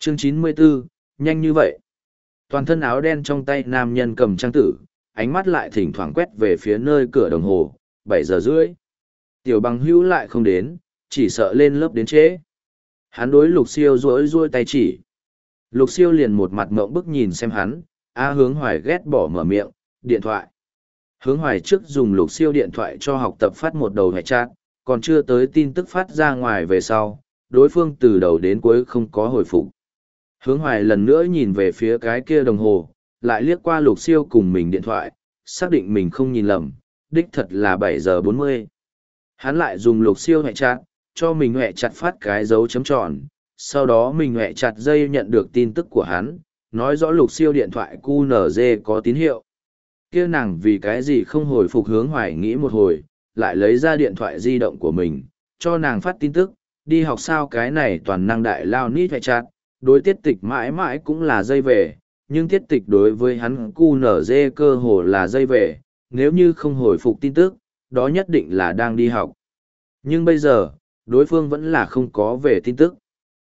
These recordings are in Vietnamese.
Chương 94, nhanh như vậy. Toàn thân áo đen trong tay nam nhân cầm trang tử, ánh mắt lại thỉnh thoảng quét về phía nơi cửa đồng hồ, 7:30. Tiểu bằng hữu lại không đến, chỉ sợ lên lớp đến trễ. Hắn đối Lục Siêu rỗi tay chỉ. Lục Siêu liền một mặt ngượng bức nhìn xem hắn, Hướng Hoài ghét bỏ mở miệng, điện thoại. Hướng Hoài trước dùng Lục Siêu điện thoại cho học tập phát một đầu hệ chat, còn chưa tới tin tức phát ra ngoài về sau, đối phương từ đầu đến cuối không có hồi phục. Hướng Hoài lần nữa nhìn về phía cái kia đồng hồ, lại liếc qua Lục Siêu cùng mình điện thoại, xác định mình không nhìn lầm, đích thật là 7:40. Hắn lại dùng Lục Siêu hệ chat, cho mình hệ chặt phát cái dấu chấm tròn, sau đó mình hệ chặt dây nhận được tin tức của hắn, nói rõ Lục Siêu điện thoại QNZ có tín hiệu. Kia nàng vì cái gì không hồi phục Hướng Hoài nghĩ một hồi, lại lấy ra điện thoại di động của mình, cho nàng phát tin tức, đi học sao cái này toàn năng đại lao nít hệ chặt, đối tiết tịch mãi mãi cũng là dây về, nhưng tiết tịch đối với hắn QNZ cơ hồ là dây về, nếu như không hồi phục tin tức, đó nhất định là đang đi học. Nhưng bây giờ, đối phương vẫn là không có về tin tức.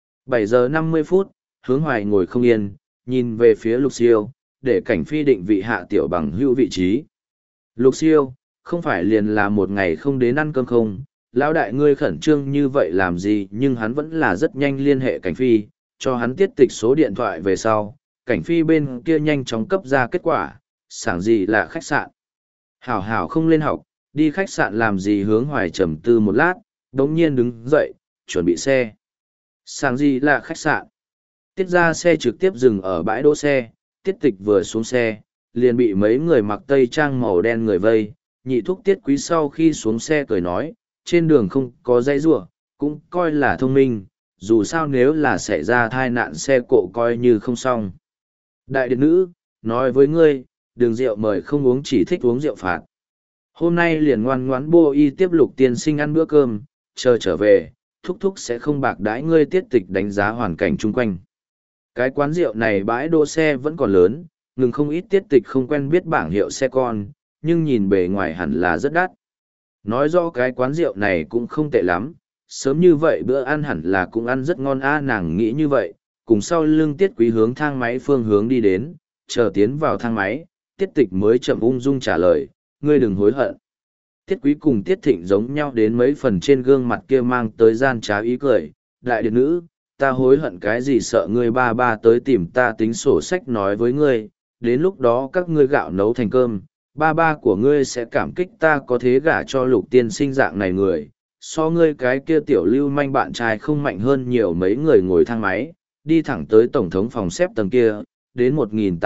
7:50, Hướng Hoài ngồi không yên, nhìn về phía Lục Siêu, để cảnh phi định vị hạ tiểu bằng hữu vị trí. Lục Siêu, không phải liền là một ngày không đến ăn cơm không, lão đại ngươi khẩn trương như vậy làm gì, nhưng hắn vẫn là rất nhanh liên hệ cảnh phi, cho hắn tiết tịch số điện thoại về sau, cảnh phi bên kia nhanh chóng cấp ra kết quả, sảng gì là khách sạn. Hảo hảo không lên học, đi khách sạn làm gì? Hướng Hoài trầm tư một lát, đống nhiên đứng dậy, chuẩn bị xe. Sảng gì là khách sạn. Tiết ra xe trực tiếp dừng ở bãi đỗ xe, tiết tịch vừa xuống xe, liền bị mấy người mặc tây trang màu đen người vây, nhị thúc tiết quý sau khi xuống xe cười nói, trên đường không có dãy rủa, cũng coi là thông minh, dù sao nếu là xảy ra tai nạn xe cộ coi như không xong. Đại điện nữ, nói với ngươi, đường rượu mời không uống, chỉ thích uống rượu phạt. Hôm nay liền ngoan ngoãn bô y tiếp Lục tiên sinh ăn bữa cơm, chờ trở về, thúc thúc sẽ không bạc đãi ngươi tiết tịch đánh giá hoàn cảnh chung quanh. Cái quán rượu này bãi đỗ xe vẫn còn lớn, ngừng không ít tiết tịch không quen biết bảng hiệu xe con, nhưng nhìn bề ngoài hẳn là rất đắt. Nói rõ cái quán rượu này cũng không tệ lắm, sớm như vậy bữa ăn hẳn là cũng ăn rất ngon nàng nghĩ như vậy, cùng sau lưng tiết quý hướng thang máy phương hướng đi đến, chờ tiến vào thang máy, tiết tịch mới chậm ung dung trả lời, ngươi đừng hối hận. Tiết quý cùng tiết thịnh giống nhau đến mấy phần trên gương mặt kia mang tới gian trá ý cười, đại điện nữ, ta hối hận cái gì, sợ ngươi ba ba tới tìm ta tính sổ sách nói với ngươi, đến lúc đó các ngươi gạo nấu thành cơm, ba ba của ngươi sẽ cảm kích ta có thế gả cho Lục tiên sinh dạng này người, so ngươi cái kia tiểu lưu manh bạn trai không mạnh hơn nhiều. Mấy người ngồi thang máy, đi thẳng tới tổng thống phòng xếp tầng kia, đến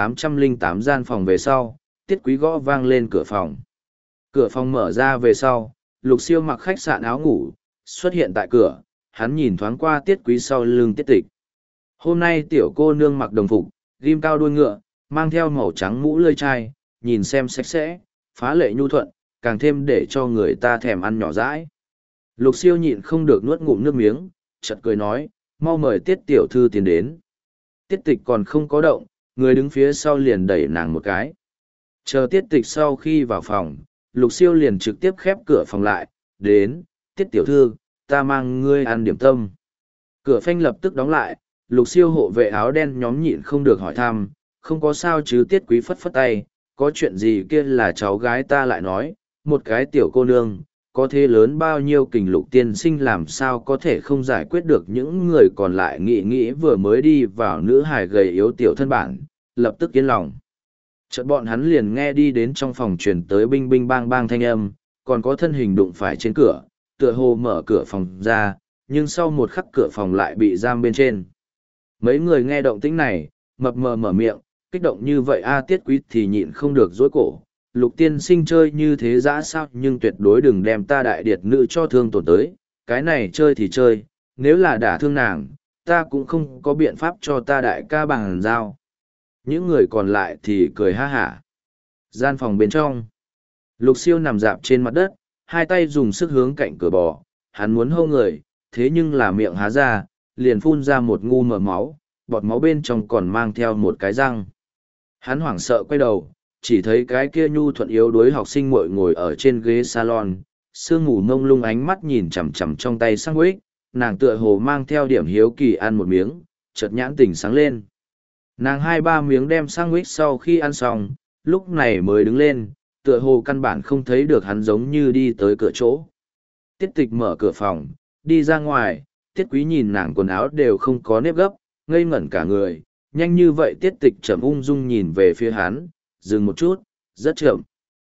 1808 gian phòng về sau, tiết quý gõ vang lên cửa phòng. Cửa phòng mở ra về sau, Lục Siêu mặc khách sạn áo ngủ, xuất hiện tại cửa, hắn nhìn thoáng qua tiết quý sau lưng tiết tịch. Hôm nay tiểu cô nương mặc đồng phục, ghim cao đuôi ngựa, mang theo màu trắng mũ lươi chai, nhìn xem sạch sẽ, phá lệ nhu thuận, càng thêm để cho người ta thèm ăn nhỏ dãi. Lục Siêu nhịn không được nuốt ngụm nước miếng, chợt cười nói, mau mời tiết tiểu thư tiến đến. Tiết tịch còn không có động, người đứng phía sau liền đẩy nàng một cái. Chờ tiết tịch sau khi vào phòng, Lục Siêu liền trực tiếp khép cửa phòng lại, đến, tiết tiểu thư, ta mang ngươi ăn điểm tâm. Cửa phanh lập tức đóng lại, Lục Siêu hộ vệ áo đen nhóm nhịn không được hỏi thăm, không có sao chứ? Tiết quý phất phất tay, có chuyện gì kia là cháu gái ta lại nói, một cái tiểu cô nương, có thế lớn bao nhiêu kình Lục tiên sinh làm sao có thể không giải quyết được. Những người còn lại nghĩ vừa mới đi vào nữ hài gầy yếu tiểu thân bản, lập tức yên lòng. Chợt bọn hắn liền nghe đi đến trong phòng truyền tới binh binh bang bang thanh âm, còn có thân hình đụng phải trên cửa, tựa hồ mở cửa phòng ra, nhưng sau một khắc cửa phòng lại bị giam bên trên. Mấy người nghe động tĩnh này, mập mờ mở miệng, kích động như vậy tiết quý thì nhịn không được dối cổ. Lục tiên sinh chơi như thế dã sao, nhưng tuyệt đối đừng đem ta đại điệt nữ cho thương tổn tới, cái này chơi thì chơi, nếu là đả thương nàng, ta cũng không có biện pháp cho ta đại ca bằng giao. Những người còn lại thì cười ha hả. Gian phòng bên trong, Lục Siêu nằm dạp trên mặt đất, hai tay dùng sức hướng cạnh cửa bò, hắn muốn hô người, thế nhưng là miệng há ra, liền phun ra một ngu mờ máu, bọt máu bên trong còn mang theo một cái răng. Hắn hoảng sợ quay đầu, chỉ thấy cái kia nhu thuận yếu đuối học sinh muội ngồi ở trên ghế salon, sương mù mông lung ánh mắt nhìn chằm chằm trong tay sandwich, nàng tựa hồ mang theo điểm hiếu kỳ ăn một miếng, chợt nhãn tỉnh sáng lên. Nàng 2-3 miếng đem sandwich sau khi ăn xong, lúc này mới đứng lên, tựa hồ căn bản không thấy được hắn giống như đi tới cửa chỗ. Tiết tịch mở cửa phòng, đi ra ngoài, tiết quý nhìn nàng quần áo đều không có nếp gấp, ngây ngẩn cả người, nhanh như vậy tiết tịch chậm ung dung nhìn về phía hắn, dừng một chút, rất chậm.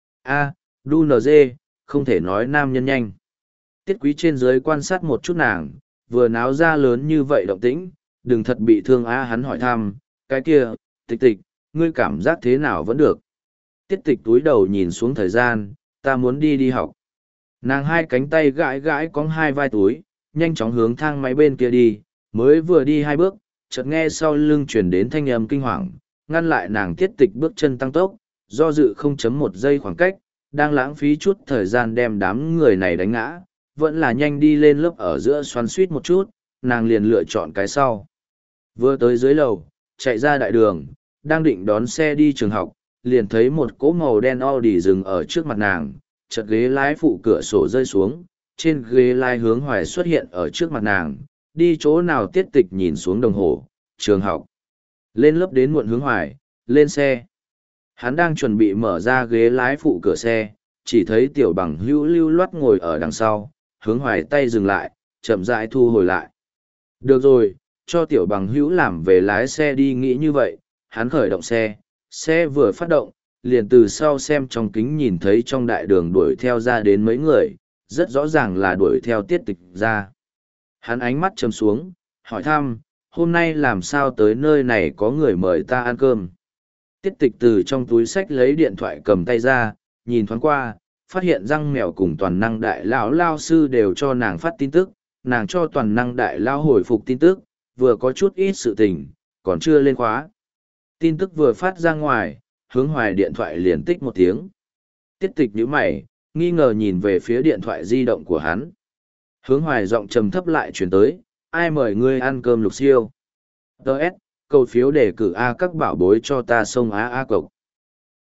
A, đu nz, không thể nói nam nhân nhanh. Tiết quý trên dưới quan sát một chút nàng, vừa náo ra lớn như vậy động tĩnh, đừng thật bị thương á. Hắn hỏi thăm, cái kia, tịch tịch, ngươi cảm giác thế nào vẫn được. Tiết tịch túi đầu nhìn xuống thời gian, ta muốn đi học. Nàng hai cánh tay gãi gãi cong hai vai túi, nhanh chóng hướng thang máy bên kia đi, mới vừa đi 2 bước, chợt nghe sau lưng chuyển đến thanh âm kinh hoàng, ngăn lại nàng. Tiết tịch bước chân tăng tốc, do dự 0.1 giây khoảng cách, đang lãng phí chút thời gian đem đám người này đánh ngã, vẫn là nhanh đi lên lớp ở giữa xoắn suýt một chút, nàng liền lựa chọn cái sau. Vừa tới dưới lầu, chạy ra đại đường, đang định đón xe đi trường học, liền thấy một cỗ màu đen Audi dừng ở trước mặt nàng, chợt ghế lái phụ cửa sổ rơi xuống, trên ghế lái Hướng Hoài xuất hiện ở trước mặt nàng, đi chỗ nào tiết tịch nhìn xuống đồng hồ, trường học. Lên lớp đến muộn Hướng Hoài, lên xe. Hắn đang chuẩn bị mở ra ghế lái phụ cửa xe, chỉ thấy tiểu bằng hữu lưu loát ngồi ở đằng sau, Hướng Hoài tay dừng lại, chậm rãi thu hồi lại. Được rồi, cho tiểu bằng hữu làm về lái xe đi. Nghĩ như vậy, hắn khởi động xe, xe vừa phát động, liền từ sau xem trong kính nhìn thấy trong đại đường đuổi theo ra đến mấy người, rất rõ ràng là đuổi theo tiết tịch ra. Hắn ánh mắt chầm xuống, hỏi thăm, hôm nay làm sao tới nơi này có người mời ta ăn cơm. Tiết tịch từ trong túi xách lấy điện thoại cầm tay ra, nhìn thoáng qua, phát hiện răng mèo cùng toàn năng đại lão lao sư đều cho nàng phát tin tức, nàng cho toàn năng đại lao hồi phục tin tức, vừa có chút ít sự tình, còn chưa lên khóa. Tin tức vừa phát ra ngoài, Hướng Hoài điện thoại liền tích một tiếng. Tiết tịch nhíu mày, nghi ngờ nhìn về phía điện thoại di động của hắn. Hướng Hoài giọng trầm thấp lại chuyển tới, ai mời ngươi ăn cơm Lục Siêu? Đợt, cầu phiếu để cử A các bảo bối cho ta sông Á A cộc.